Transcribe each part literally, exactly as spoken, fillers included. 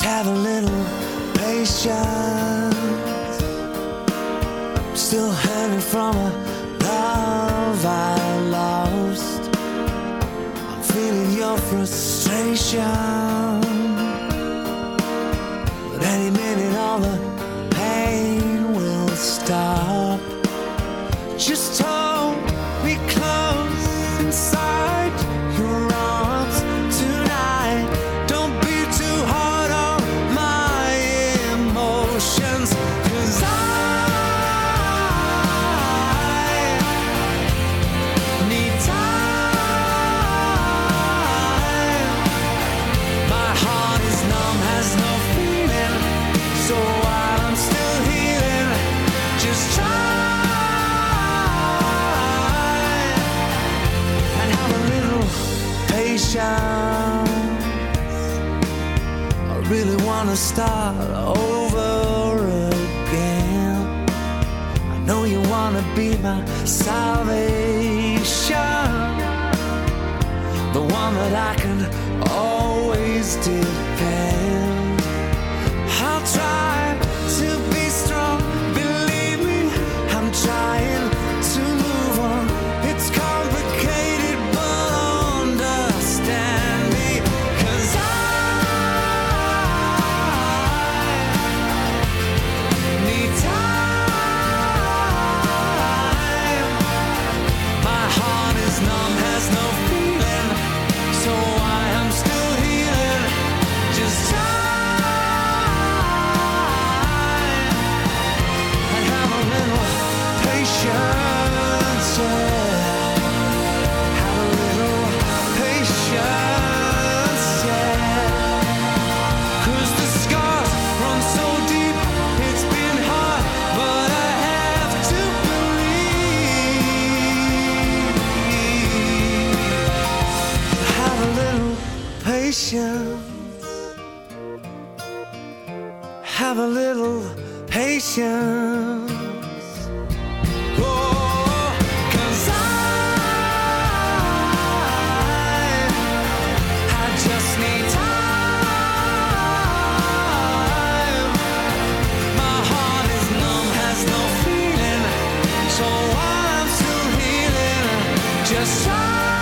have a little patience. I'm still hanging from a love I lost. I'm feeling your frustration, but any minute all the pain will stop. Just hold me close inside your arms tonight. Don't be too hard on my emotions, 'cause I need time. My heart is numb, has no feeling, so while I'm still healing, just try and have a little patience. I really wanna start over again. I know you wanna be my salvation, the one that I can always depend. I'll try to be strong, believe me, I'm trying to move on. It's complicated, but understand me, 'cause I need time. My heart is numb, has no feeling, so I am still healing. Just time and have a little patience, yeah. Have a little patience, yeah. 'Cause the scars run so deep, it's been hard, but I have to believe. Have a little patience. Have a little patience. Oh, 'cause I, I just need time. My heart is numb, has no feeling, so I'm still healing. Just try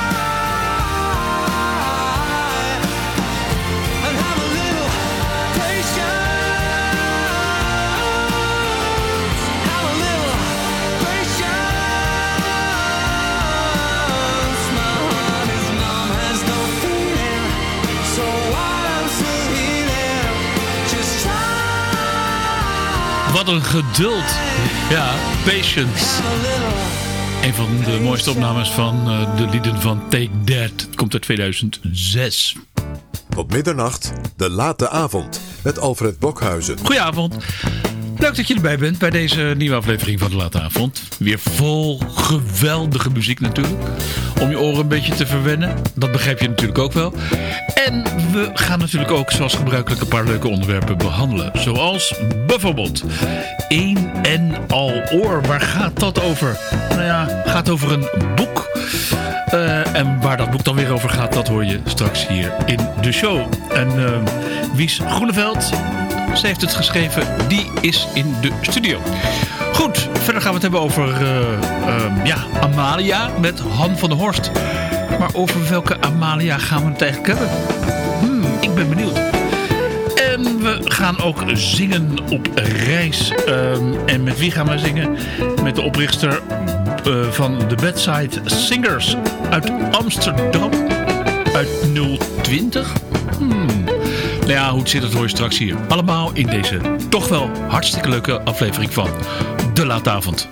and have a little patience. Have a little patience. My heart is numb, has no feeling, so I'm still healing. Just try. Wat een geduld. Ja, Patience. Have a little. Een van de mooiste opnames van uh, de lieden van Take That. Het komt uit tweeduizend zes. Tot middernacht, de late avond met Alfred Blokhuizen. Goedenavond. Leuk dat je erbij bent bij deze nieuwe aflevering van de Late Avond. Weer vol geweldige muziek natuurlijk. Om je oren een beetje te verwennen. Dat begrijp je natuurlijk ook wel. En we gaan natuurlijk ook zoals gebruikelijk een paar leuke onderwerpen behandelen. Zoals bijvoorbeeld Een en Al Oor. Waar gaat dat over? Nou ja, het gaat over een boek. Uh, en waar dat boek dan weer over gaat, dat hoor je straks hier in de show. En uh, Wies Groeneveld, ze heeft het geschreven, die is in de studio. Goed, verder gaan we het hebben over uh, uh, ja, Amalia met Han van der Horst. Maar over welke Amalia gaan we het eigenlijk hebben? Hmm, ik ben benieuwd. En we gaan ook zingen op reis. Um, en met wie gaan we zingen? Met de oprichter uh, van de Bedside Singers uit Amsterdam. Uit nul twintig. Hmm. Nou ja, hoe het zit, dat hoor je straks hier. Allemaal in deze toch wel hartstikke leuke aflevering van De Late Avond.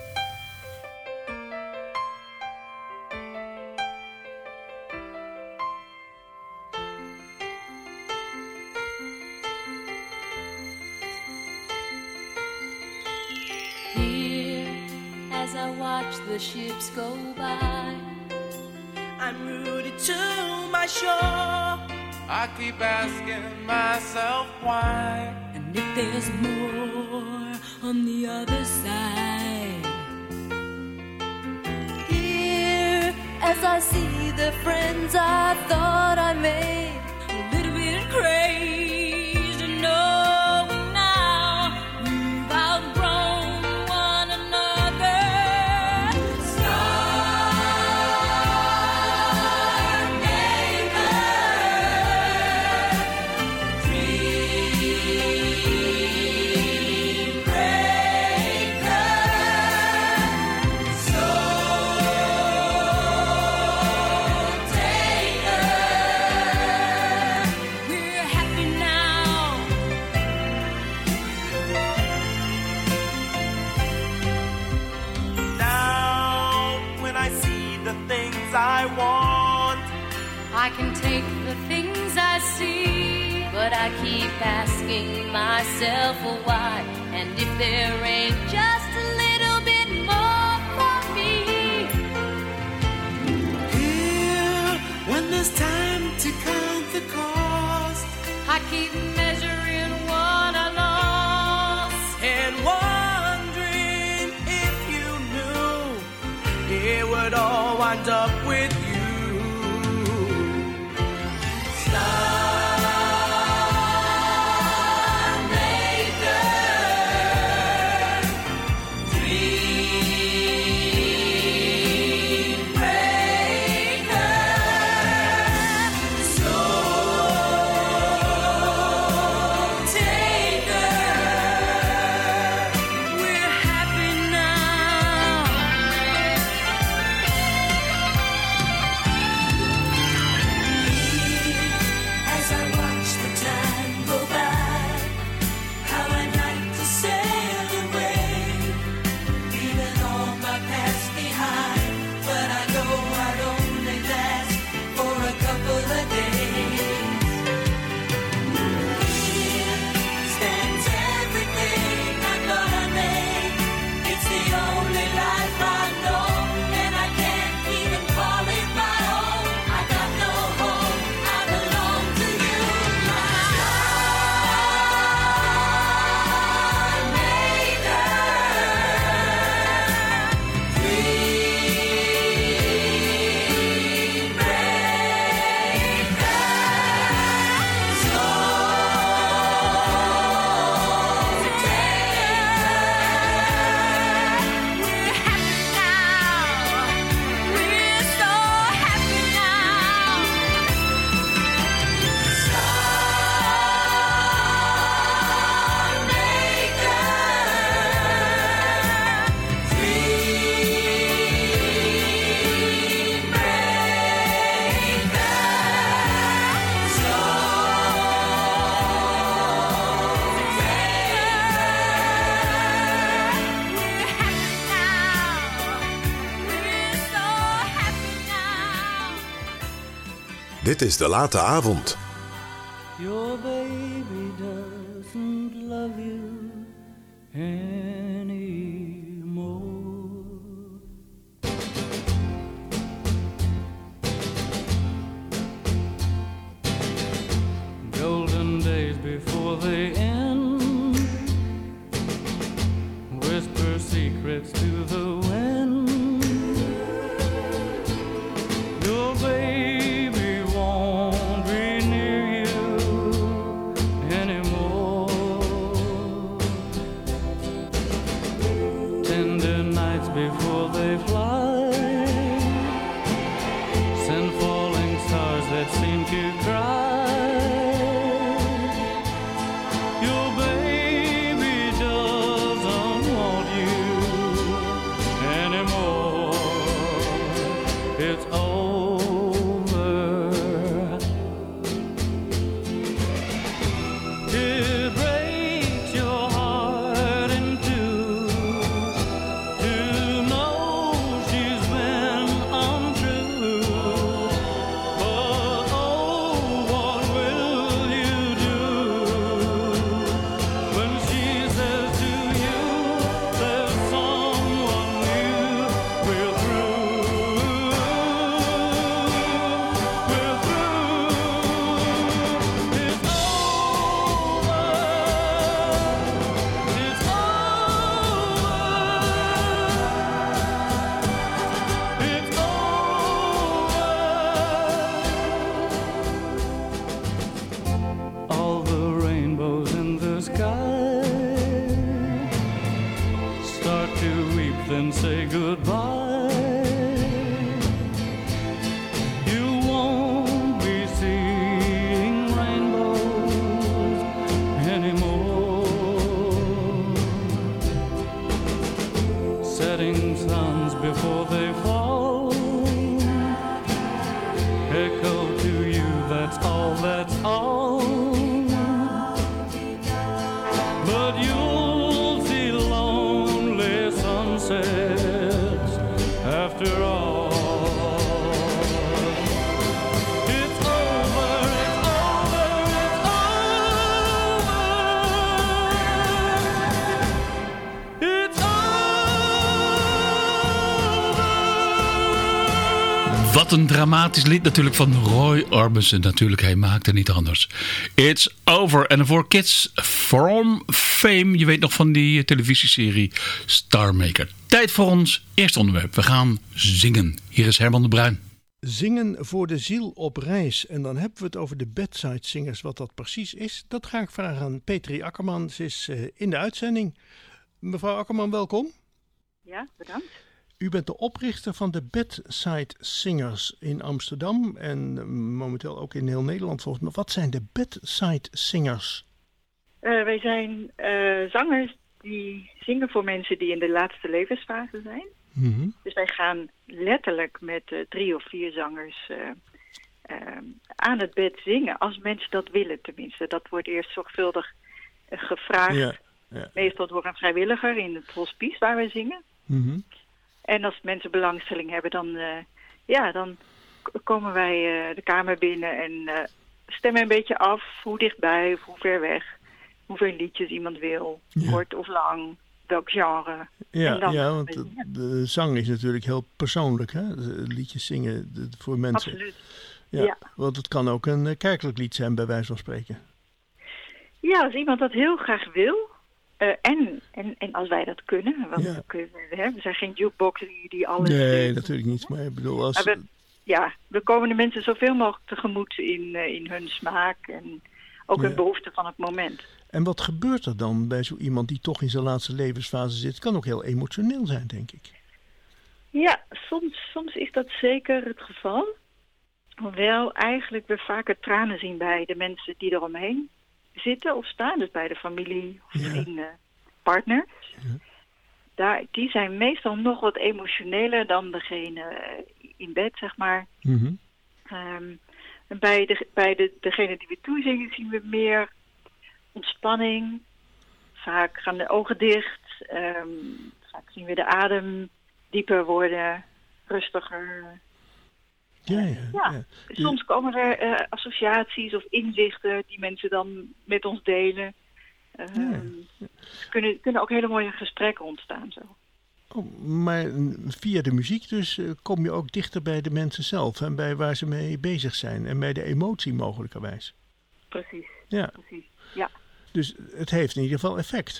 The ships go by, I'm rooted to my shore. I keep asking myself why. And if there's more on the other side. Here, as I see the friends I thought I made, a little bit crazy I can take the things I see, but I keep asking myself why. And if there ain't just a little bit more for me. Here, when there's time to count the cost, I keep measuring what I lost and wondering if you knew it would all wind up with you. Dit is De Late Avond. Your baby doesn't love you anymore. Golden days before they end, whisper secrets to the wind. Your baby won't be near you anymore. Tender nights before they fly, send falling stars that seem to cry. Your baby doesn't want you anymore. It's over. It breaks your heart in two to know she's been untrue. But oh, what will you do when she says to you there's someone new? We're through. We're through. It's over. It's over. It's over. All the rainbows in the sky start to weep, then say goodbye. You won't be seeing rainbows anymore. Setting suns before they fall echo to you, that's all, that's all. But you'll see lonely sunsets after all. It's Wat een dramatisch lied natuurlijk van Roy Orbison. Natuurlijk, hij maakte niet anders. It's Over. En voor Kids from Fame. Je weet nog van die televisieserie Star Maker. Tijd voor ons eerste onderwerp. We gaan zingen. Hier is Herman de Bruin. Zingen voor de ziel op reis. En dan hebben we het over de bedside singers. Wat dat precies is, dat ga ik vragen aan Petri Akkerman. Ze is uh, in de uitzending. Mevrouw Akkerman, welkom. Ja, bedankt. U bent de oprichter van de Bedside Singers in Amsterdam en momenteel ook in heel Nederland volgens mij. Wat zijn de Bedside Singers? Uh, wij zijn uh, zangers die zingen voor mensen die in de laatste levensfase zijn. Mm-hmm. Dus wij gaan letterlijk met uh, drie of vier zangers uh, uh, aan het bed zingen. Als mensen dat willen tenminste. Dat wordt eerst zorgvuldig uh, gevraagd. Ja, ja. Meestal door een vrijwilliger in het hospice waar we zingen. Mm-hmm. En als mensen belangstelling hebben, dan, uh, ja, dan k- komen wij uh, de kamer binnen en uh, stemmen een beetje af hoe dichtbij of hoe ver weg, hoeveel liedjes iemand wil, ja. Kort of lang, welk genre. Ja, dan ja want de, de zang is natuurlijk heel persoonlijk, hè? De liedjes zingen de, voor mensen. Absoluut. Ja, ja. Want het kan ook een uh, kerkelijk lied zijn, bij wijze van spreken. Ja, als iemand dat heel graag wil. Uh, en, en, en als wij dat kunnen, want ja. we, kunnen, hè, we zijn geen jukebox die, die alles... Nee, natuurlijk niet, maar ik bedoel als... Maar we, ja, we komen de mensen zoveel mogelijk tegemoet in, uh, in hun smaak en ook ja. hun behoefte van het moment. En wat gebeurt er dan bij zo iemand die toch in zijn laatste levensfase zit? Het kan ook heel emotioneel zijn, denk ik. Ja, soms, soms is dat zeker het geval. Hoewel eigenlijk we vaker tranen zien bij de mensen die eromheen zitten of staan, dus bij de familie of ja. vrienden, partners. Ja. Daar, die zijn meestal nog wat emotioneler dan degene in bed, zeg maar. Mm-hmm. Um, bij de, bij de, degene die we toezingen zien we meer ontspanning. Vaak gaan de ogen dicht. Um, vaak zien we de adem dieper worden, rustiger. Ja, ja, ja. ja. Soms komen er uh, associaties of inzichten die mensen dan met ons delen. Uh, ja. Ja. Er kunnen, kunnen ook hele mooie gesprekken ontstaan zo. Oh, maar via de muziek dus uh, kom je ook dichter bij de mensen zelf en bij waar ze mee bezig zijn en bij de emotie mogelijkerwijs. Precies. Ja. Precies. Ja. Dus het heeft in ieder geval effect.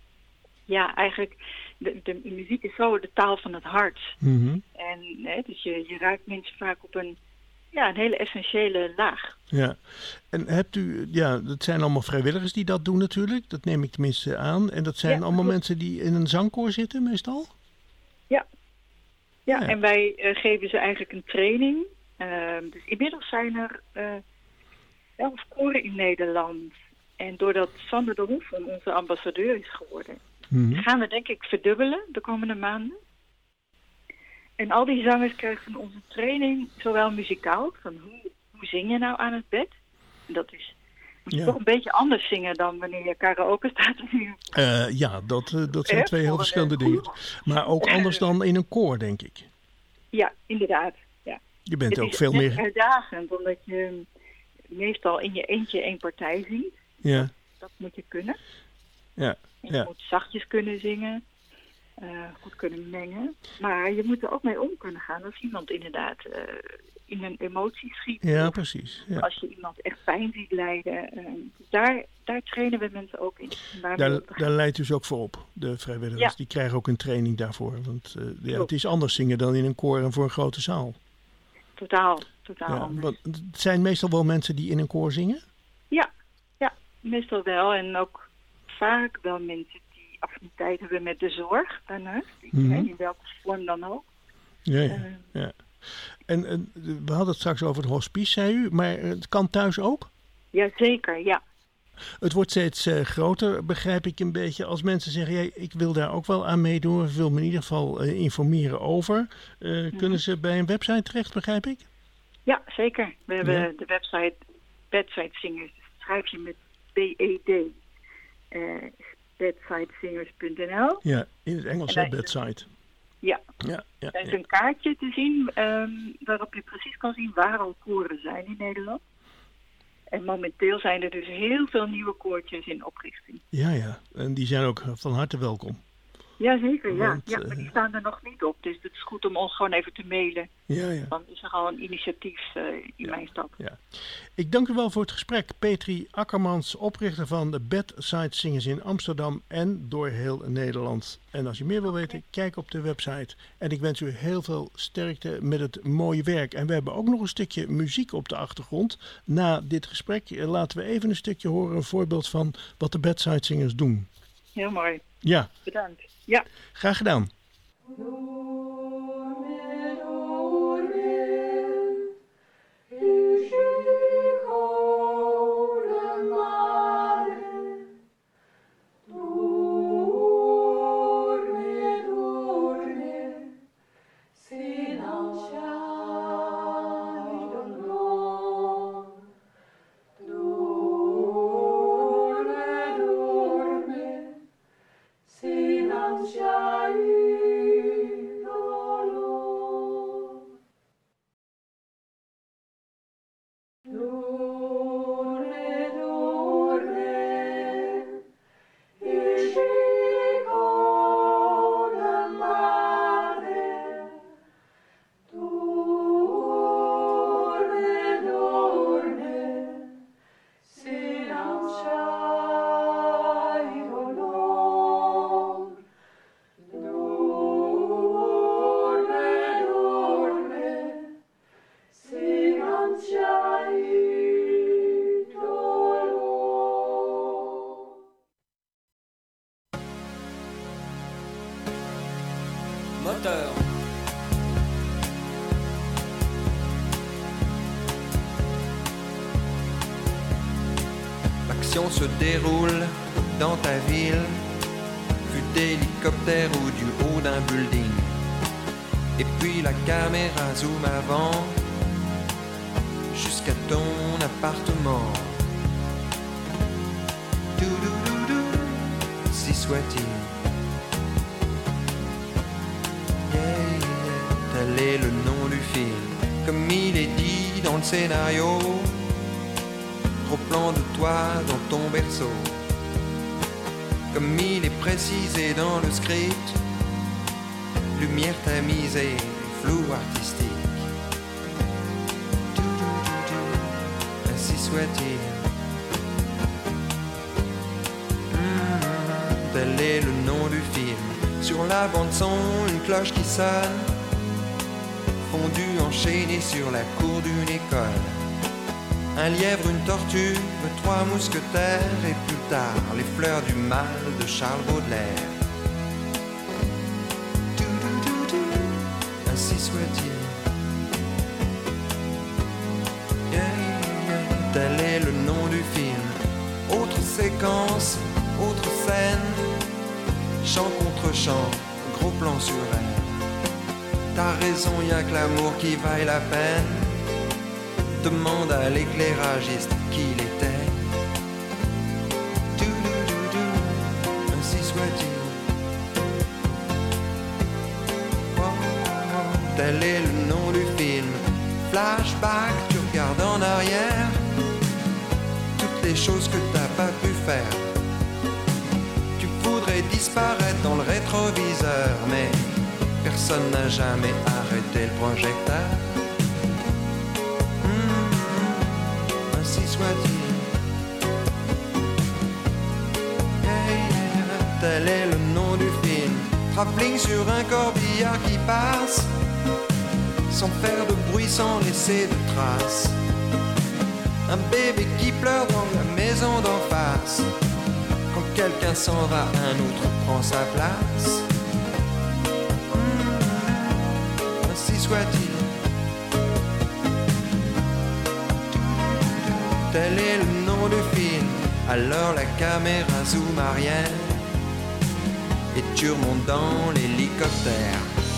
Ja, eigenlijk, de, de muziek is zo de taal van het hart. Mm-hmm. En hè, dus je, je raakt mensen vaak op een, ja, een hele essentiële laag. Ja, en hebt u, ja, dat zijn allemaal vrijwilligers die dat doen natuurlijk. Dat neem ik tenminste aan. En dat zijn ja, allemaal klopt. Mensen die in een zangkoor zitten meestal? Ja, ja, ja. En wij uh, geven ze eigenlijk een training. Uh, dus inmiddels zijn er uh, elf koren in Nederland. En doordat Sander de Hoeven onze ambassadeur is geworden, mm-hmm. gaan we denk ik verdubbelen de komende maanden. En al die zangers krijgen van onze training, zowel muzikaal, van hoe, hoe zing je nou aan het bed? En dat is, moet je ja. toch een beetje anders zingen dan wanneer je karaoke staat te zingen. Uh, ja, dat, uh, dat zijn twee heel verschillende dingen. Maar ook anders dan in een koor, denk ik. Ja, inderdaad. Ja. Je bent het ook veel meer... Het is uitdagend, omdat je meestal in je eentje één partij zingt. Ja. Dat, dat moet je kunnen. Ja. Je ja. moet zachtjes kunnen zingen, uh, goed kunnen mengen. Maar je moet er ook mee om kunnen gaan als iemand inderdaad uh, in een emotie schiet. Ja, precies. Ja. Als je iemand echt pijn ziet lijden. Uh, daar, daar trainen we mensen ook in. Daar, daar, daar leidt dus ook voor op, de vrijwilligers. Ja. Die krijgen ook een training daarvoor. Want uh, ja, het is anders zingen dan in een koor en voor een grote zaal. Totaal, totaal ja, anders. Want het zijn meestal wel mensen die in een koor zingen? Ja, ja, meestal wel. En ook vaak wel mensen die affiniteit hebben met de zorg daarnaast. Mm-hmm. In welke vorm dan ook. Ja, ja. Uh, ja. En, en we hadden het straks over het hospice, zei u. Maar het kan thuis ook? Jazeker, ja. Het wordt steeds uh, groter, begrijp ik een beetje. Als mensen zeggen, hey, ik wil daar ook wel aan meedoen. Ik wil me in ieder geval uh, informeren over. Uh, mm-hmm. Kunnen ze bij een website terecht, begrijp ik? Ja, zeker. We hebben ja. de website Bedside Singers. Schrijf je met B E D. Uh, bedsidesingers punt n l. Ja, in het Engels, hè, bedside. Ja. ja, ja er is ja. een kaartje te zien um, waarop je precies kan zien waar al koren zijn in Nederland. En momenteel zijn er dus heel veel nieuwe koortjes in oprichting. Ja, ja. En die zijn ook van harte welkom. Jazeker, ja. Want, ja. Maar die eh, staan er nog niet op. Dus het is goed om ons gewoon even te mailen. Ja, ja. Dan is er al een initiatief uh, in mijn stad. Ja. Ik dank u wel voor het gesprek. Petri Akkermans, oprichter van de Bedside Singers in Amsterdam en door heel Nederland. En als je meer wil weten, kijk op de website. En ik wens u heel veel sterkte met het mooie werk. En we hebben ook nog een stukje muziek op de achtergrond. Na dit gesprek laten we even een stukje horen, een voorbeeld van wat de Bedside Singers doen. Heel mooi. Ja. Bedankt. Ja. Graag gedaan. Moteur. L'action se déroule dans ta ville, vue d'hélicoptère ou du haut d'un building. Et puis la caméra zoom avant, jusqu'à ton appartement. Doudoudou, si soit-il. Yeah, yeah, tel est le nom du film, comme il est dit dans le scénario. Gros plan de toi dans ton berceau, comme il est précisé dans le script. Lumière tamisée, flou artistique. Ainsi soit-il. Mmh, tel est le nom du film. Sur la bande son, une cloche qui sonne, fondue enchaînée sur la cour d'une école. Un lièvre, une tortue, trois mousquetaires et plus tard les fleurs du mal de Charles Baudelaire. Ainsi soit-il. Yeah, yeah, tel est le nom du film. Autre séquence, autre scène, chant contre chant, gros plan sur elle. T'as raison, y'a que l'amour qui vaille la peine. Demande à l'éclairagiste qui il était. Doudoudou, ainsi soit-il. Oh, oh, tel est le nom du film. Flashback, tu regardes en arrière toutes les choses que t'as pas pu faire. Tu voudrais disparaître dans le rétroviseur, mais personne n'a jamais arrêté le projecteur. Soit-il. Yeah, yeah, tel est le nom du film. Travelling sur un corbillard qui passe, sans faire de bruit, sans laisser de traces. Un bébé qui pleure dans la maison d'en face. Quand quelqu'un s'en va, un autre prend sa place. Mmh, ainsi soit-il. Tel est le nom du film. Alors la caméra zoom arrière et tu remontes dans l'hélicoptère.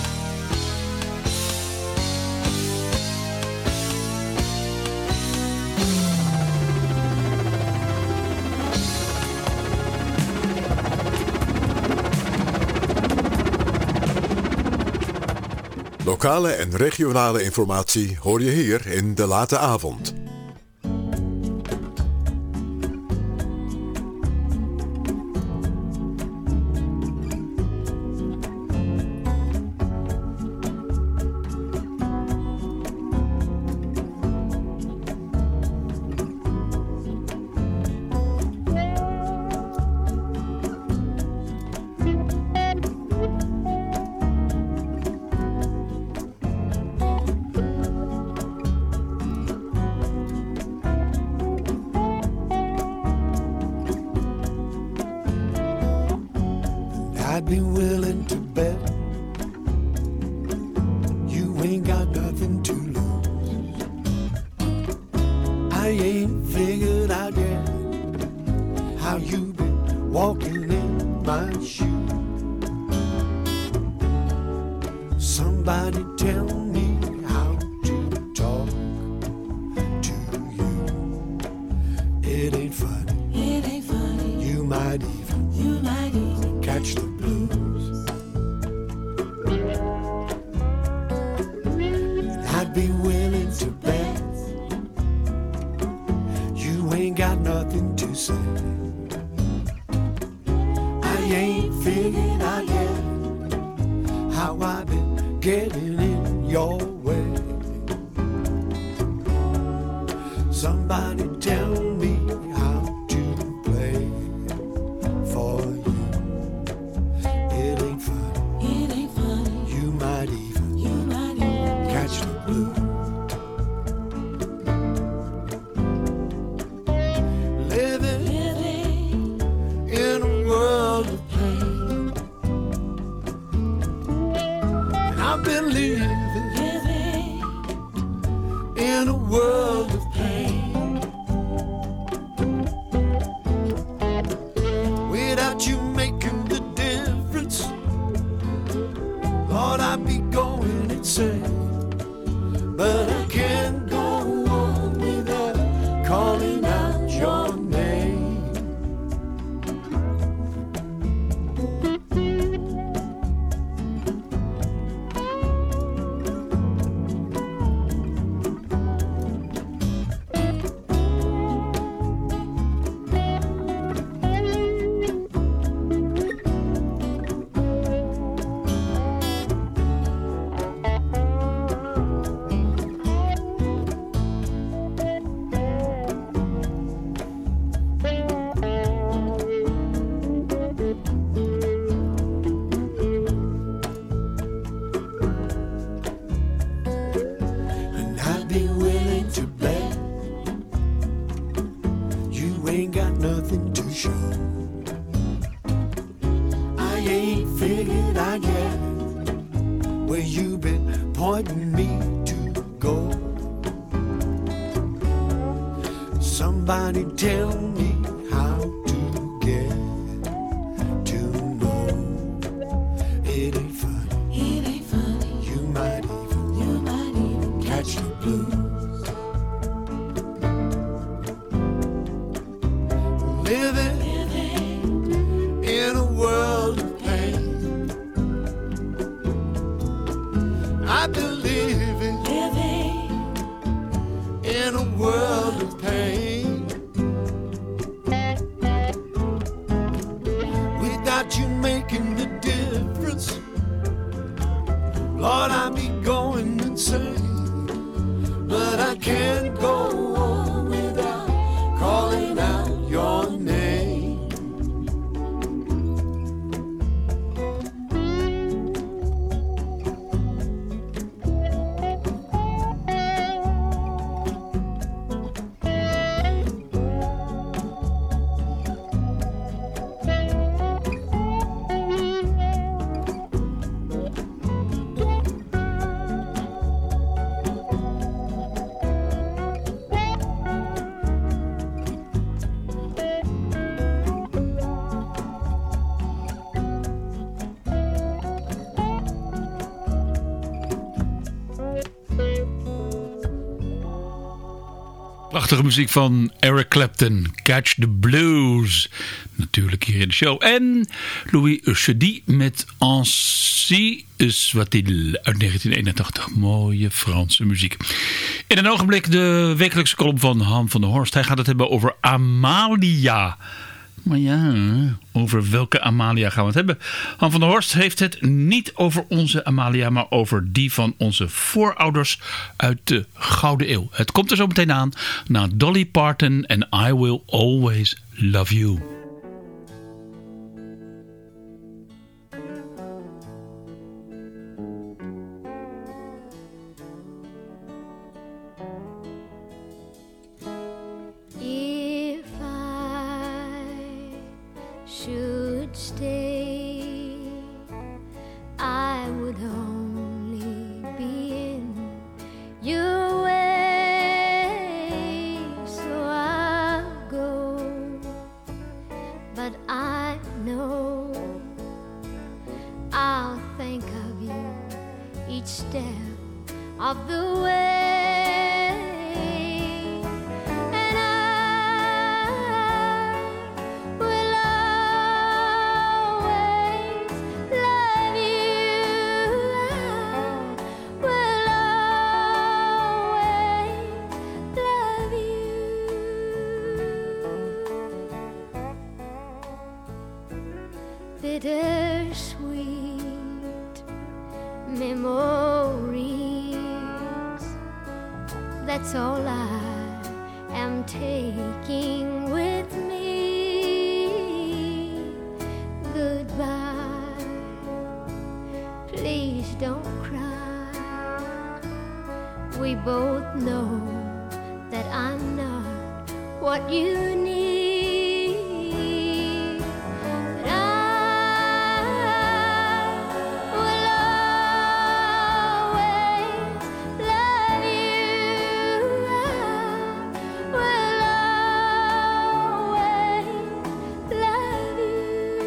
Lokale en regionale informatie hoor je hier in De Late Avond. I'd be willing to bet you ain't got nothing to lose. I ain't figured out yet how you been walking in my shoes. Somebody tell me how to talk to you. It ain't funny. It ain't funny. You might even, You might even catch the blues. I'd be willing to bet you ain't got nothing to say. I ain't figured out yet how I've been getting in your way. Somebody tell me how to play for you. It ain't funny. It ain't funny. You might even, You might even catch the blues. Living living in a world of pain. And I've been living living in a world of pain. Without you making the difference, Lord, I'd be going insane. But I can't go on without calling out your name. And I'd be willing to bet you ain't got nothing to show. I ain't figured out yet where you been pointing me to go. Somebody tell me how to get to know. It ain't funny. It ain't funny. You might even You might even catch the blues. Living living in a world of pain. I've been living living in a world of pain. Without you making the difference, Lord, I'd be going insane. But I can't go on without calling out your name. Prachtige muziek van Eric Clapton, Catch the Blues. Natuurlijk hier in de show. En Louis Chedy met Ainsi soit-il uit negentien eenentachtig. Mooie Franse muziek. In een ogenblik de wekelijkse column van Han van der Horst. Hij gaat het hebben over Amalia. Maar ja, over welke Amalia gaan we het hebben? Han van der Horst heeft het niet over onze Amalia, maar over die van onze voorouders uit de Gouden Eeuw. Het komt er zo meteen aan na Dolly Parton en I Will Always Love You. If I should stay of the way, and I will always love you. I will always love you. Bittersweet memories, that's all I am taking with me. Goodbye, please don't cry. We both know that I'm not what you need. But I will always love you. I will always love you.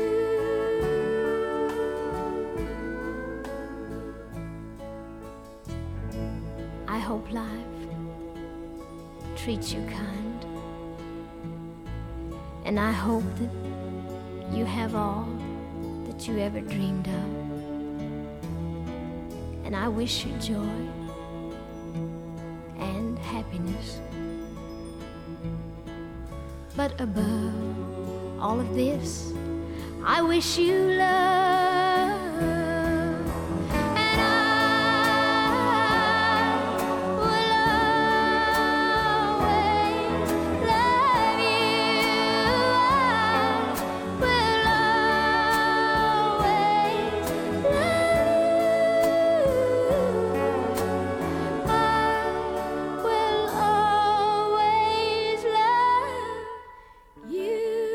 I hope life treats you kind, and I hope that you have all that you ever dreamed of, and I wish you joy and happiness. But above all of this, I wish you love. And I will always love you. I will always love you. I will always love you.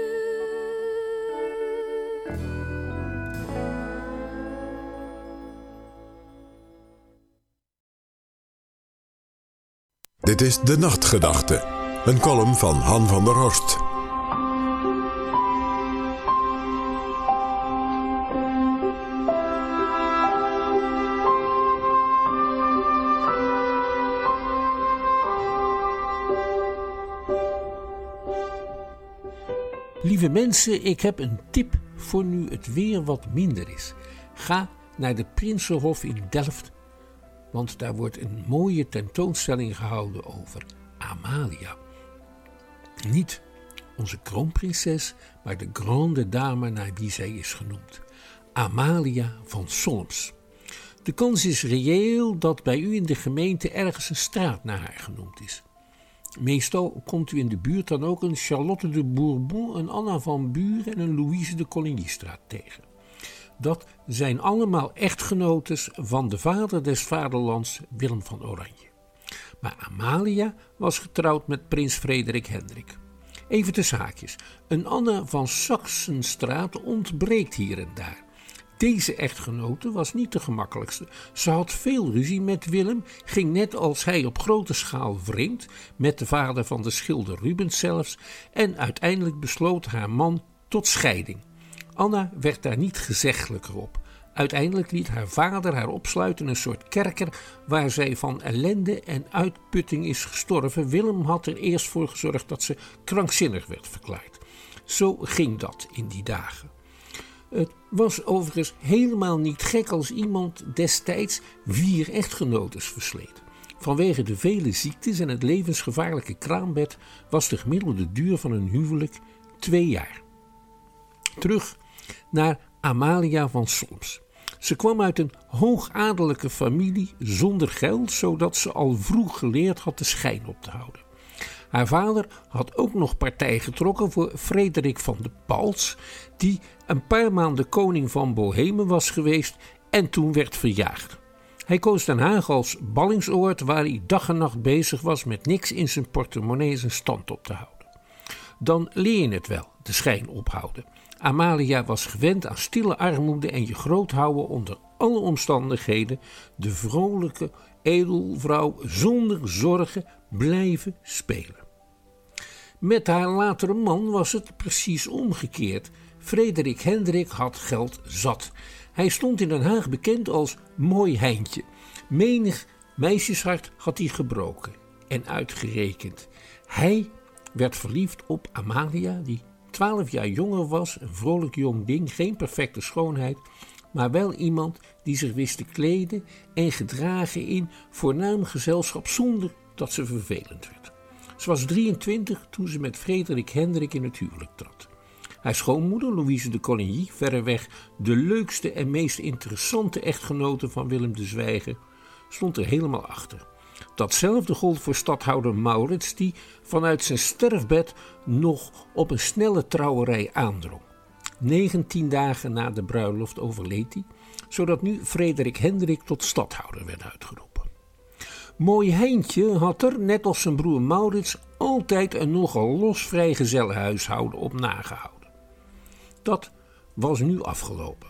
Dit is De Nachtgedachte, een column van Han van der Horst. Lieve mensen, ik heb een tip voor nu het weer wat minder is. Ga naar de Prinsenhof in Delft, want daar wordt een mooie tentoonstelling gehouden over Amalia. Niet onze kroonprinses, maar de grande dame naar wie zij is genoemd. Amalia van Solms. De kans is reëel dat bij u in de gemeente ergens een straat naar haar genoemd is. Meestal komt u in de buurt dan ook een Charlotte de Bourbon, een Anna van Buren en een Louise de Colignystraat tegen. Dat zijn allemaal echtgenotes van de vader des vaderlands, Willem van Oranje. Maar Amalia was getrouwd met prins Frederik Hendrik. Even tussen haakjes, een Anna van Saxenstraat ontbreekt hier en daar. Deze echtgenote was niet de gemakkelijkste. Ze had veel ruzie met Willem, ging net als hij op grote schaal vreemd, met de vader van de schilder Rubens zelfs, en uiteindelijk besloot haar man tot scheiding. Anna werd daar niet gezeggelijker op. Uiteindelijk liet haar vader haar opsluiten in een soort kerker waar zij van ellende en uitputting is gestorven. Willem had er eerst voor gezorgd dat ze krankzinnig werd verklaard. Zo ging dat in die dagen. Het was overigens helemaal niet gek als iemand destijds vier echtgenotes versleet. Vanwege de vele ziektes en het levensgevaarlijke kraambed was de gemiddelde duur van een huwelijk twee jaar. Terug naar Amalia van Solms. Ze kwam uit een hoogadellijke familie zonder geld, zodat ze al vroeg geleerd had de schijn op te houden. Haar vader had ook nog partij getrokken voor Frederik van de Pals, die een paar maanden koning van Bohemen was geweest en toen werd verjaagd. Hij koos Den Haag als ballingsoord waar hij dag en nacht bezig was met niks in zijn portemonnee zijn stand op te houden. Dan leer je het wel, de schijn ophouden. Amalia was gewend aan stille armoede en je groothouden onder alle omstandigheden, de vrolijke edelvrouw zonder zorgen blijven spelen. Met haar latere man was het precies omgekeerd. Frederik Hendrik had geld zat. Hij stond in Den Haag bekend als Mooi Heintje. Menig Meisjeshart had hij gebroken. En uitgerekend. Hij werd verliefd op Amalia, die twaalf jaar jonger was, een vrolijk jong ding, geen perfecte schoonheid, maar wel iemand die zich wist te kleden en gedragen in voornaam gezelschap zonder dat ze vervelend werd. Ze was drieëntwintig toen ze met Frederik Hendrik in het huwelijk trad. Haar schoonmoeder, Louise de Coligny, verreweg de leukste en meest interessante echtgenote van Willem de Zwijger, stond er helemaal achter. Datzelfde gold voor stadhouder Maurits, die vanuit zijn sterfbed nog op een snelle trouwerij aandrong. Negentien dagen na de bruiloft overleed hij, zodat nu Frederik Hendrik tot stadhouder werd uitgeroepen. Mooi Heintje had er, net als zijn broer Maurits, altijd een nogal los vrijgezellenhuishouden op nagehouden. Dat was nu afgelopen.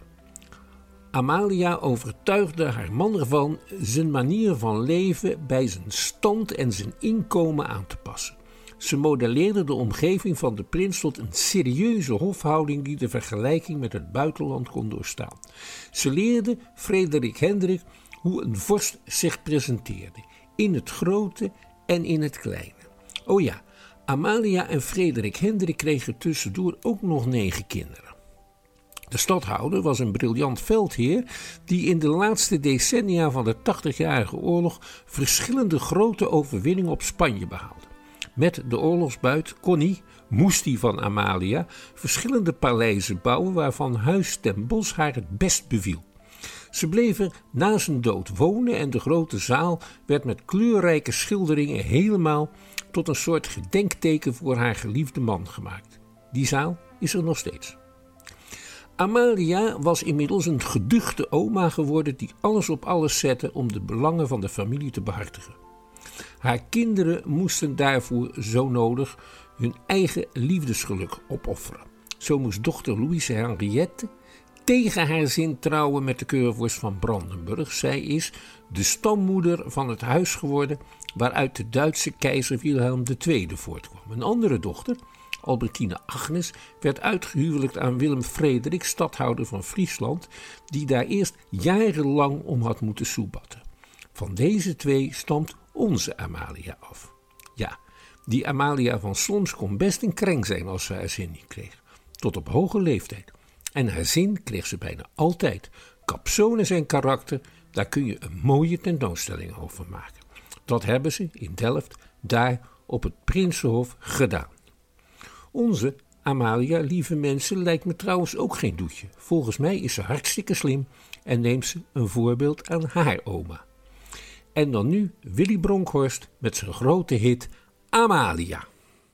Amalia overtuigde haar man ervan zijn manier van leven bij zijn stand en zijn inkomen aan te passen. Ze modelleerde de omgeving van de prins tot een serieuze hofhouding die de vergelijking met het buitenland kon doorstaan. Ze leerde Frederik Hendrik hoe een vorst zich presenteerde, in het grote en in het kleine. Oh ja, Amalia en Frederik Hendrik kregen tussendoor ook nog negen kinderen. De stadhouder was een briljant veldheer die in de laatste decennia van de tachtigjarige oorlog verschillende grote overwinningen op Spanje behaalde. Met de oorlogsbuit kon hij, moest hij van Amalia, verschillende paleizen bouwen waarvan Huis ten Bosch haar het best beviel. Ze bleven na zijn dood wonen en de grote zaal werd met kleurrijke schilderingen helemaal tot een soort gedenkteken voor haar geliefde man gemaakt. Die zaal is er nog steeds. Amalia was inmiddels een geduchte oma geworden die alles op alles zette om de belangen van de familie te behartigen. Haar kinderen moesten daarvoor zo nodig hun eigen liefdesgeluk opofferen. Zo moest dochter Louise Henriette tegen haar zin trouwen met de keurvorst van Brandenburg. Zij is de stammoeder van het huis geworden waaruit de Duitse keizer Wilhelm de Tweede voortkwam. Een andere dochter, Albertine Agnes, werd uitgehuwelijkt aan Willem Frederik, stadhouder van Friesland, die daar eerst jarenlang om had moeten soebatten. Van deze twee stamt onze Amalia af. Ja, die Amalia van Solms kon best een kreng zijn als ze haar zin niet kreeg. Tot op hoge leeftijd. En haar zin kreeg ze bijna altijd. Capsones en karakter, daar kun je een mooie tentoonstelling over maken. Dat hebben ze in Delft, daar op het Prinsenhof, gedaan. Onze Amalia, lieve mensen, lijkt me trouwens ook geen doetje. Volgens mij is ze hartstikke slim en neemt ze een voorbeeld aan haar oma. En dan nu Willy Bronkhorst met zijn grote hit Amalia.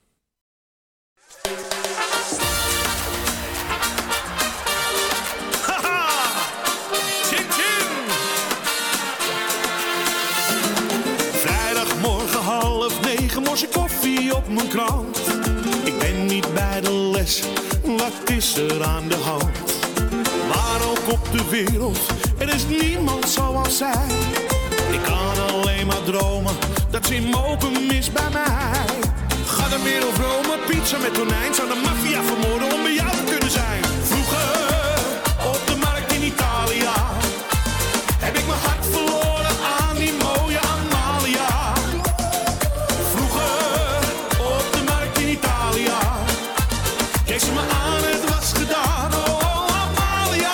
Vrijdagmorgen half negen, morse koffie op mijn krant. Ik ben niet bij de les, wat is er aan de hand? Waar ook op de wereld, er is niemand zoals zij. Ik kan alleen maar dromen, dat ze in Mokum is bij mij. Ga de wereld Rome, pizza met tonijn. Zou de maffia vermoorden om bij jou te kunnen zijn. Vroeger, op de markt in Italië, heb ik mijn hart verloren aan die mooie Amalia. Vroeger, op de markt in Italië, keek ze me aan, het was gedaan. Oh, Amalia.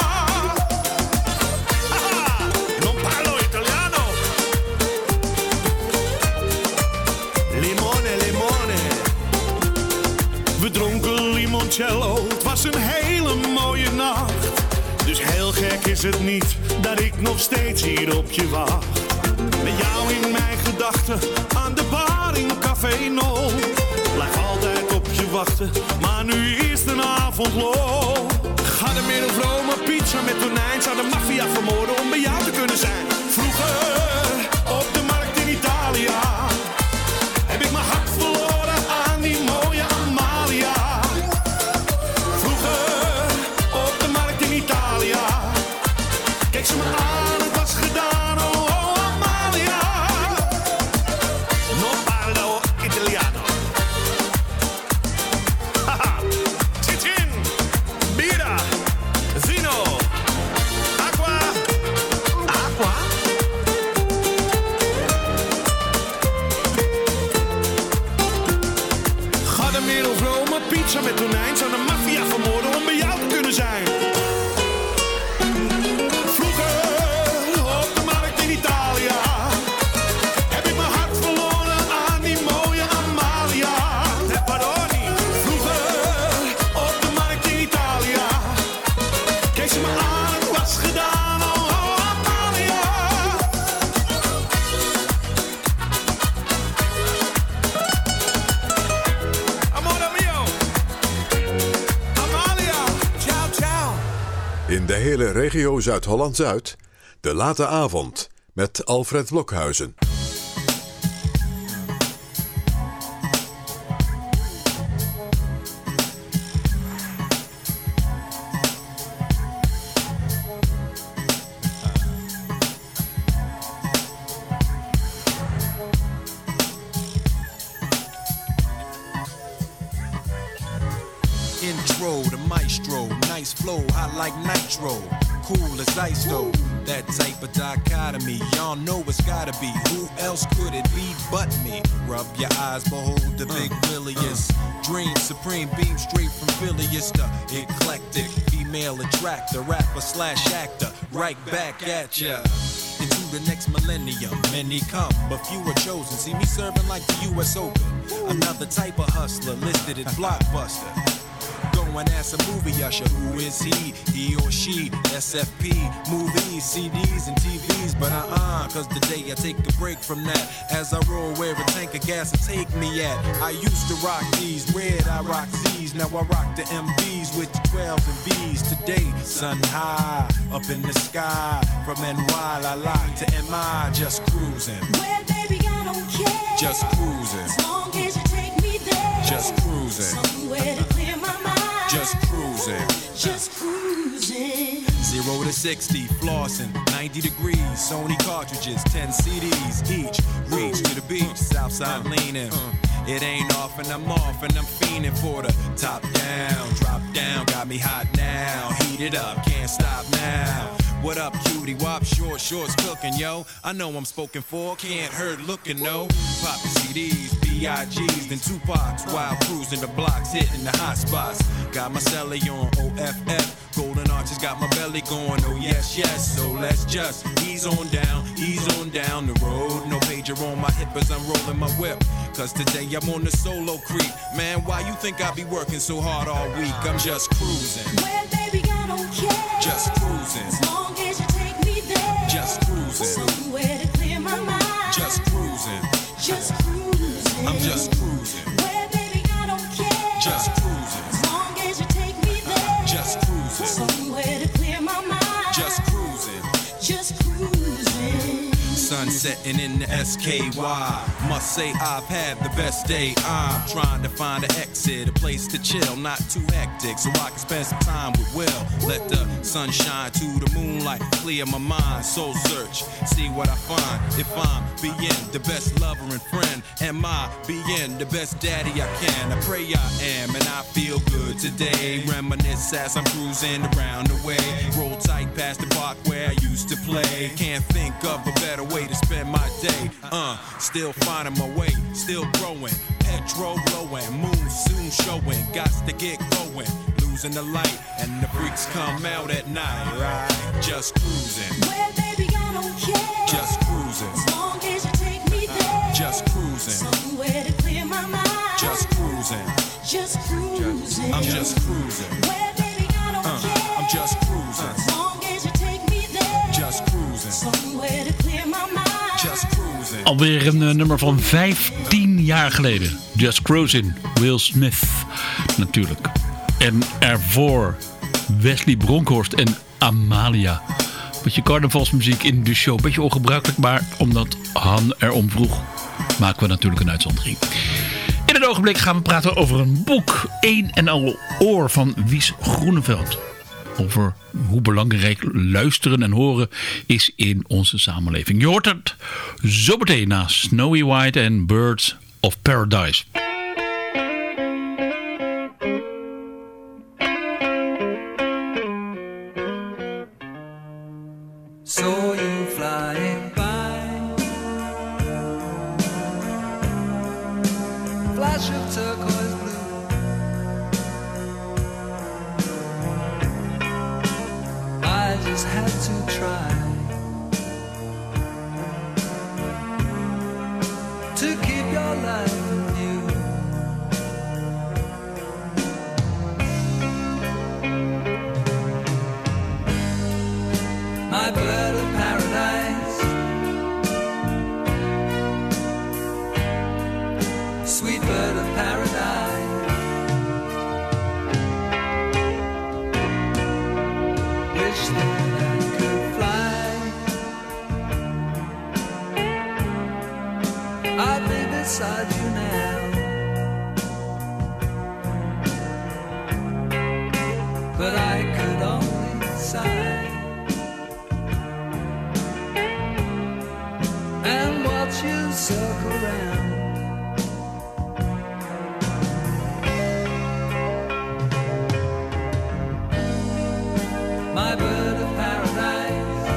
Haha, non parlo italiano. Limone, limone. We dronken limoncello, het was een hele mooie nacht. Dus heel gek is het niet dat ik nog steeds hier op je wacht. Met jou in mijn gedachten, aan de bar in Café Nol. Blijf altijd op je wachten, maar nu is de avond lol. Ga de middel Rome, pizza met tonijn. Zou de maffia vermoorden om bij jou te kunnen zijn. Vroeger, op de markt in Italië, heb ik mijn hart verloren aan die mooie Amalia. Vroeger, op de markt in Italië, keek ze me aan, het was gedaan. Oh, oh, Amalia. Non parlo italiano. Haha, cin, birra, vino, acqua. Acqua? Merel Vrome, pizza met tonijn. Zou de maffia vermoorden om bij jou te kunnen zijn. Vroeger op de markt in Italië heb ik mijn hart verloren aan die mooie Amalia. Nee, pardoni. Vroeger op de markt in Italië keek ze me aan, het was gedaan. Oh, oh, Amalia. Amore mio. Amalia. Ciao, ciao. In de hele regio Zuid-Holland-Zuid, de late avond met Alfred Blokhuizen. Intro, the maestro, nice flow, hot like nitro, cool as ice though. That type of dichotomy, y'all know it's gotta be. Who else could it be but me? Rub your eyes, behold the big williest. Dream supreme, beam straight from Phileas, the eclectic female attractor, rapper slash actor, right back at ya. Into the next millennium, many come, but few are chosen. See me serving like the U S Open. Another type of hustler listed as blockbuster. Go and ask a movie usher, who is he? He or she, S F P, movies, C Ds and T Vs. But uh-uh, cause today I take a break from that. As I roll where a tank of gas will take me at. I used to rock these, red I rock Z's. Now I rock the M Bs with the twelves and V's. Today, sun high, up in the sky. From N Y, I lock to M I, just cruising. Well, baby, I don't care. Just cruising. As long as you take me there. Just cruising. Somewhere to clear my mind. Just cruising. Just cruising. Zero to sixty, flossing, ninety degrees. Sony cartridges, ten C Ds each. Reach to the beach, Southside leaning. It ain't off and I'm off and I'm fiending for the top down, drop down. Got me hot now, heat it up, can't stop now. What up, cutie? Wop, short shorts cooking, yo. I know I'm spoken for, can't hurt looking, no. Pop the C Ds, B I Gs, then Tupac's. While cruising the blocks, hitting the hot spots. Got my celly on O F F. Golden arches got my belly going, oh yes, yes. So let's just ease on down, ease on down the road. No pager on my hip as I'm rolling my whip. Cause today I'm on the solo creep. Man, why you think I be working so hard all week? I'm just cruising. Well, baby, I don't care. Just cruising. As long as you take me there. Just cruising. Somewhere to clear my mind. Just cruising. Just cruising. I'm just cruising. Well, baby, I don't care. Just cruising. As long as you take me there. Just cruising. Somewhere to clear my mind. Just cruising. Just cruising. Sun setting in the S K Y. Must say I've had the best day. I'm trying to find an exit, a place to chill, not too hectic, so I can spend some time with Will. Let the sun shine to the moonlight, clear my mind, soul search, see what I find. If I'm being the best lover and friend, am I being the best daddy I can? I pray I am, and I feel good today. Reminisce as I'm cruising around the way. Roll tight past the park where I used to play. Can't think of a better way to spend my day. Uh, still finding my way, still growing. Petrol blowing, moon soon showing. Gots to get going, losing the light, and the freaks come out at night. Right, just cruising. Well, baby, I don't care. Just cruising. As long as you take me there. Just cruising. Somewhere to clear my mind. Just cruising. Just cruising. I'm just cruising. Well, baby, I don't uh, care. I'm just cruising. As long as you take me there. Just cruising. Somewhere to clear my mind. Just cruising. Alweer een uh, nummer van vijftien jaar geleden. Just Cruising, Will Smith. Natuurlijk. En ervoor Wesley Bronkhorst en Amalia. Beetje carnavalsmuziek in de show. Beetje ongebruikelijk, maar omdat Han erom vroeg, maken we natuurlijk een uitzondering. In het ogenblik gaan we praten over een boek. Een en al oor van Wies Groeneveld. Over hoe belangrijk luisteren en horen is in onze samenleving. Je hoort het zo meteen na Snowy White en Birds of Paradise. Saw you flying by, flash of turquoise blue, side and watch you circle round. My bird of paradise,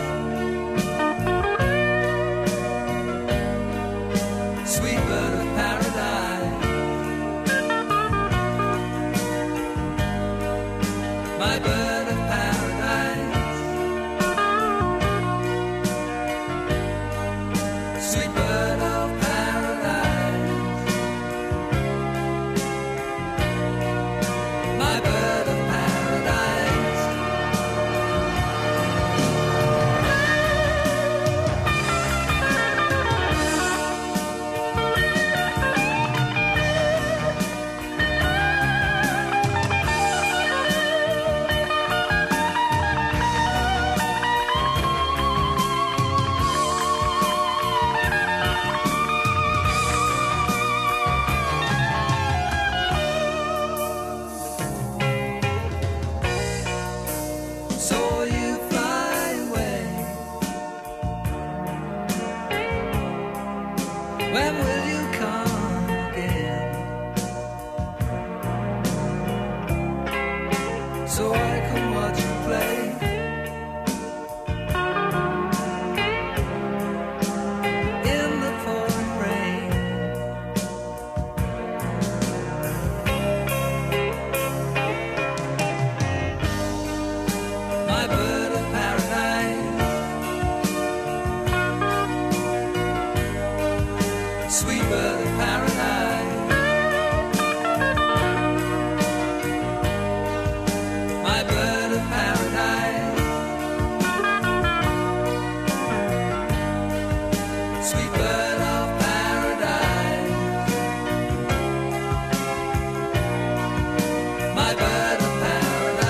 sweet bird of paradise, my bird of paradise, sweet bird of paradise, my bird of paradise. Saw you fly away. When will you come again? So I can watch you play. In the pouring rain. My bird of paradise, sweet bird of paradise, my bird of paradise, sweet bird of paradise, my bird of paradise.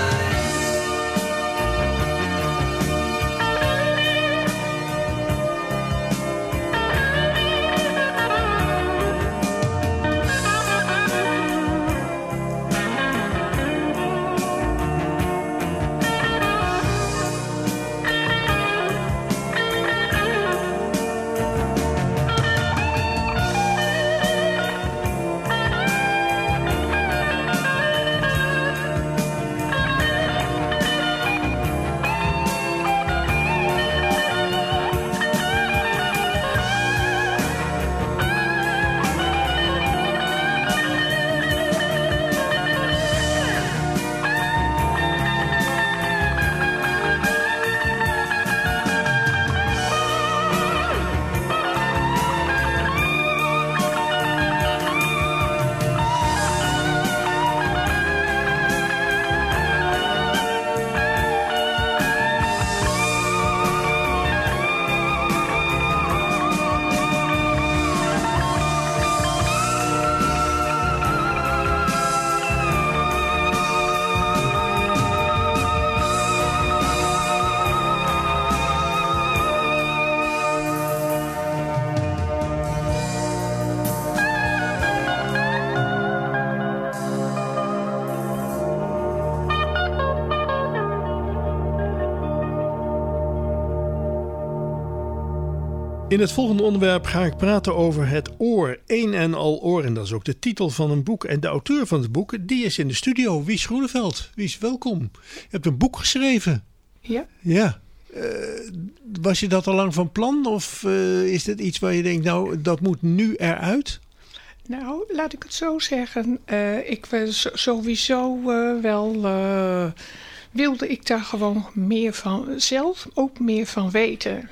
In het volgende onderwerp ga ik praten over het oor. Een en al oor. En dat is ook de titel van een boek. En de auteur van het boek, die is in de studio. Wies Groeneveld. Wies, welkom. Je hebt een boek geschreven. Ja. Ja. Uh, was je dat al lang van plan? Of uh, is dit iets waar je denkt, nou, dat moet nu eruit? Nou, laat ik het zo zeggen. Uh, ik was sowieso uh, wel... Uh, wilde ik daar gewoon meer van... zelf ook meer van weten.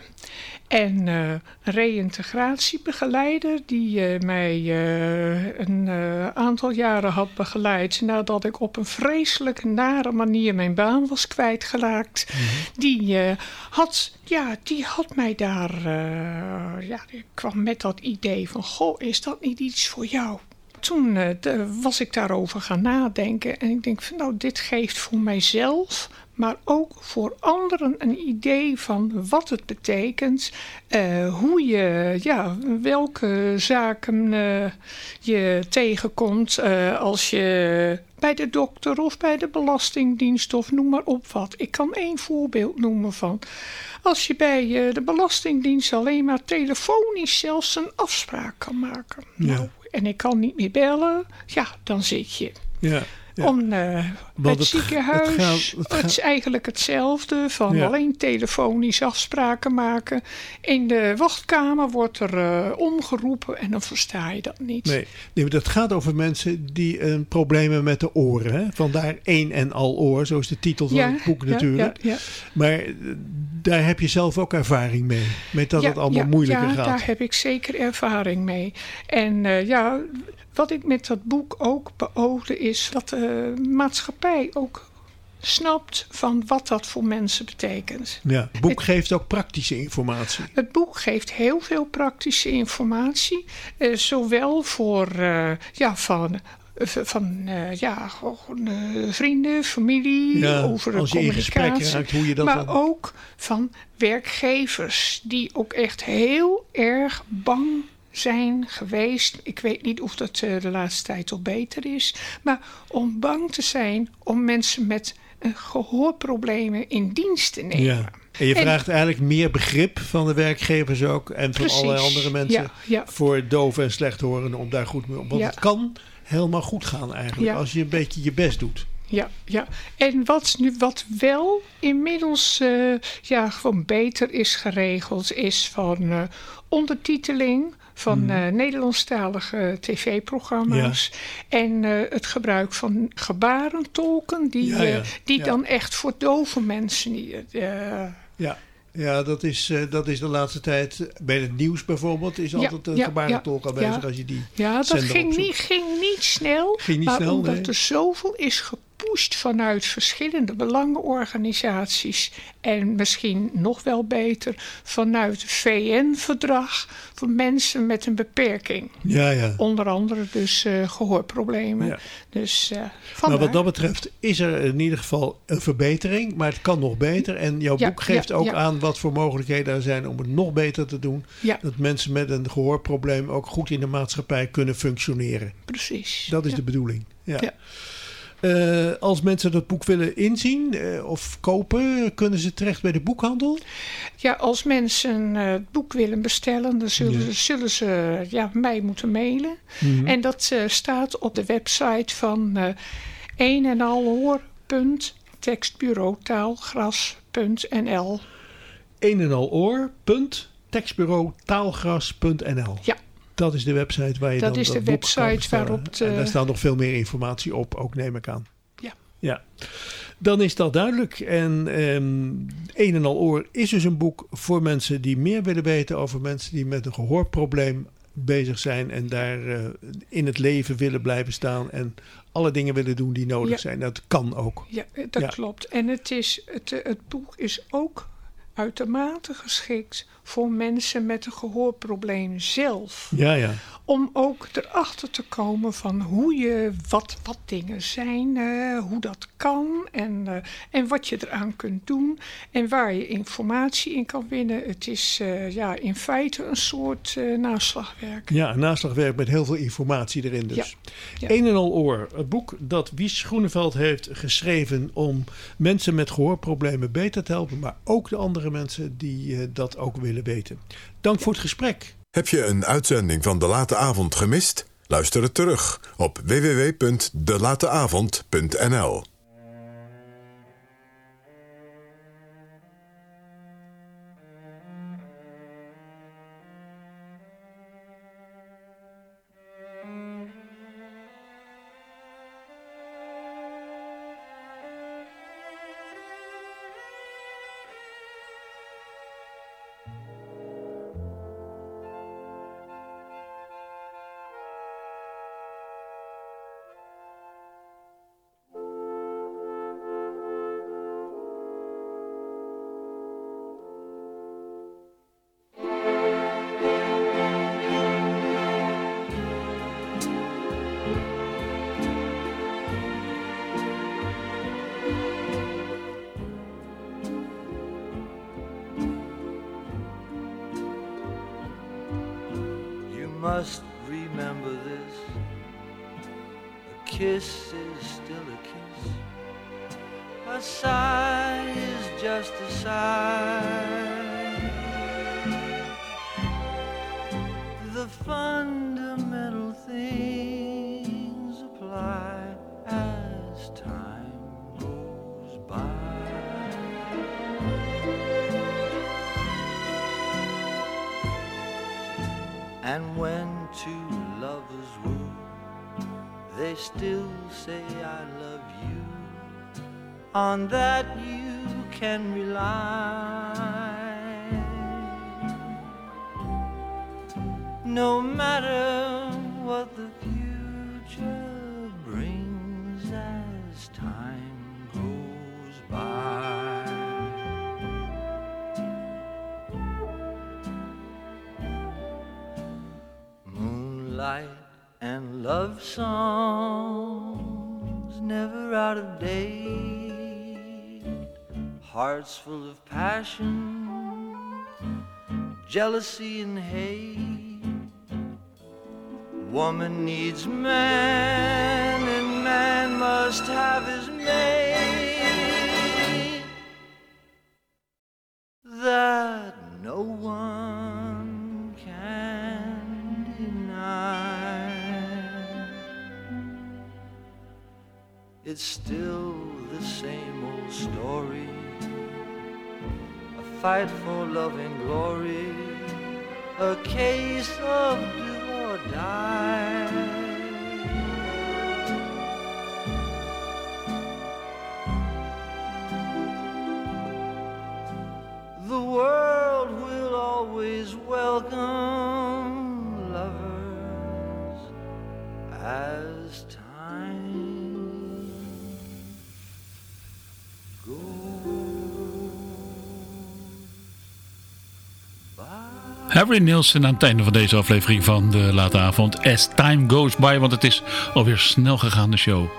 En uh, een reïntegratiebegeleider die uh, mij uh, een uh, aantal jaren had begeleid nadat ik op een vreselijk nare manier mijn baan was kwijtgeraakt. Mm-hmm. Die, uh, had, ja, die had mij daar, uh, ja, die kwam met dat idee van, goh, is dat niet iets voor jou? toen uh, de, was ik daarover gaan nadenken. En ik denk van nou, dit geeft voor mijzelf, maar ook voor anderen een idee van wat het betekent. Uh, hoe je, ja, welke zaken uh, je tegenkomt uh, als je bij de dokter of bij de Belastingdienst of noem maar op wat. Ik kan één voorbeeld noemen van als je bij uh, de Belastingdienst alleen maar telefonisch zelfs een afspraak kan maken. Ja. Nou, en ik kan niet meer bellen, ja, dan zit je. Ja. Ja. Om uh, het, het ziekenhuis, het, gaat, het, gaat... het is eigenlijk hetzelfde. Van ja. alleen telefonisch afspraken maken. In de wachtkamer wordt er uh, omgeroepen en dan versta je dat niet. Nee, nee, maar dat gaat over mensen die een uh, probleem hebben met de oren. Hè? Vandaar één en al oor, zo is de titel van ja, het boek natuurlijk. Ja, ja, ja. Maar uh, daar heb je zelf ook ervaring mee. Met dat ja, het allemaal ja, moeilijker ja, gaat. Ja, daar heb ik zeker ervaring mee. En uh, ja... Wat ik met dat boek ook beoogde is dat de maatschappij ook snapt van wat dat voor mensen betekent. Ja, het boek het, geeft ook praktische informatie. Het boek geeft heel veel praktische informatie. Uh, zowel voor uh, ja, van... van uh, ja, uh, vrienden, familie, ja, over de als je communicatie. in gesprek raakt, hoe je dat maar dan... ook van werkgevers die ook echt heel erg bang zijn geweest. Ik weet niet of dat uh, de laatste tijd al beter is. Maar om bang te zijn om mensen met uh, gehoorproblemen in dienst te nemen. Ja. En je vraagt en, eigenlijk meer begrip van de werkgevers ook. En van precies, allerlei andere mensen. Ja, ja. Voor doven en slechthorenden om daar goed mee om. Want ja. het kan helemaal goed gaan eigenlijk. Ja. Als je een beetje je best doet. Ja, ja. En wat nu wat wel inmiddels uh, ja, gewoon beter is geregeld, is van uh, ondertiteling van mm. uh, Nederlandstalige tv-programma's. Ja. En uh, het gebruik van gebarentolken die, ja, ja. Uh, die ja. dan echt voor dove mensen... Uh, ja. Ja, dat is, uh, dat is de laatste tijd bij het nieuws bijvoorbeeld is altijd ja, een ja, gebarentolk ja, aanwezig ja. als je die Ja, dat ging niet, ging niet snel. Ging niet maar snel, omdat nee. er zoveel is gepusht vanuit verschillende belangenorganisaties en misschien nog wel beter vanuit het V N-verdrag voor mensen met een beperking. Ja, ja. Onder andere dus uh, gehoorproblemen. Ja. Dus, uh, maar wat dat betreft is er in ieder geval een verbetering, maar het kan nog beter. En jouw ja, boek geeft ja, ook ja. aan wat voor mogelijkheden er zijn om het nog beter te doen. Ja. Dat mensen met een gehoorprobleem ook goed in de maatschappij kunnen functioneren. Precies. Dat is ja. de bedoeling. Ja. ja. Uh, als mensen dat boek willen inzien uh, of kopen, kunnen ze terecht bij de boekhandel? Ja, als mensen uh, het boek willen bestellen, dan zullen, ja. zullen ze ja, mij moeten mailen. Mm-hmm. En dat uh, staat op de website van uh, een en al hoor punt tekstbureau taalgras punt n l. een en al oor punt tekstbureau taalgras punt n l. Ja. Dat is de website waar je dat dan is dat de boek kan website waarop de... En daar staat nog veel meer informatie op, ook neem ik aan. Ja. Ja. Dan is dat duidelijk. En um, een en al oor is dus een boek voor mensen die meer willen weten over mensen die met een gehoorprobleem bezig zijn en daar uh, in het leven willen blijven staan en alle dingen willen doen die nodig ja. zijn. Dat kan ook. Ja, dat ja. klopt. En het, is, het, het boek is ook uitermate geschikt voor mensen met een gehoorprobleem zelf. Ja, ja. Om ook erachter te komen van hoe je, wat, wat dingen zijn, uh, hoe dat kan en, uh, en wat je eraan kunt doen en waar je informatie in kan winnen. Het is uh, ja, in feite een soort uh, naslagwerk. Ja, een naslagwerk met heel veel informatie erin dus. Ja. Ja. Een en al oor, het boek dat Wies Groeneveld heeft geschreven om mensen met gehoorproblemen beter te helpen, maar ook de andere mensen die uh, dat ook willen weten. Dank voor het gesprek. Heb je een uitzending van De Late Avond gemist? Luister het terug op w w w punt de late avond punt n l. must remember this. A kiss is still a kiss. A sigh is just a sigh. The fundamental things apply as time goes by. And when two lovers woo, they still say I love you. On that you can rely. No matter what the future brings as time goes by. Moonlight and love songs never out of date. Hearts full of passion, jealousy and hate. Woman needs man and man must have his mate. That no one can deny. It's still the same old story. A fight for love and glory. A case of do or die. The world will always welcome lovers as time Harry Nilsson aan het einde van deze aflevering van de Late Avond. As time goes by, want het is alweer snel gegaan, de show.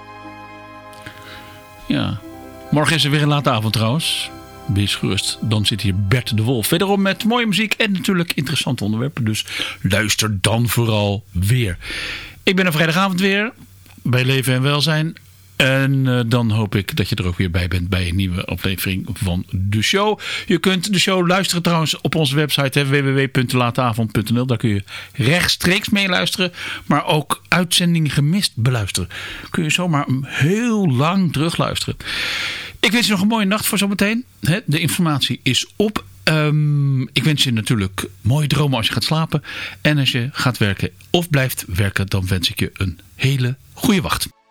Ja, morgen is er weer een Late Avond trouwens. Wees gerust, dan zit hier Bert de Wolf. Wederom met mooie muziek en natuurlijk interessante onderwerpen. Dus luister dan vooral weer. Ik ben er vrijdagavond weer bij Leven en Welzijn. En uh, dan hoop ik dat je er ook weer bij bent bij een nieuwe aflevering van de show. Je kunt de show luisteren trouwens op onze website w w w punt lateavond punt n l. Daar kun je rechtstreeks meeluisteren. Maar ook uitzendingen gemist beluisteren. Kun je zomaar heel lang terugluisteren. Ik wens je nog een mooie nacht voor zometeen. De informatie is op. Um, ik wens je natuurlijk mooie dromen als je gaat slapen. En als je gaat werken of blijft werken, dan wens ik je een hele goede wacht.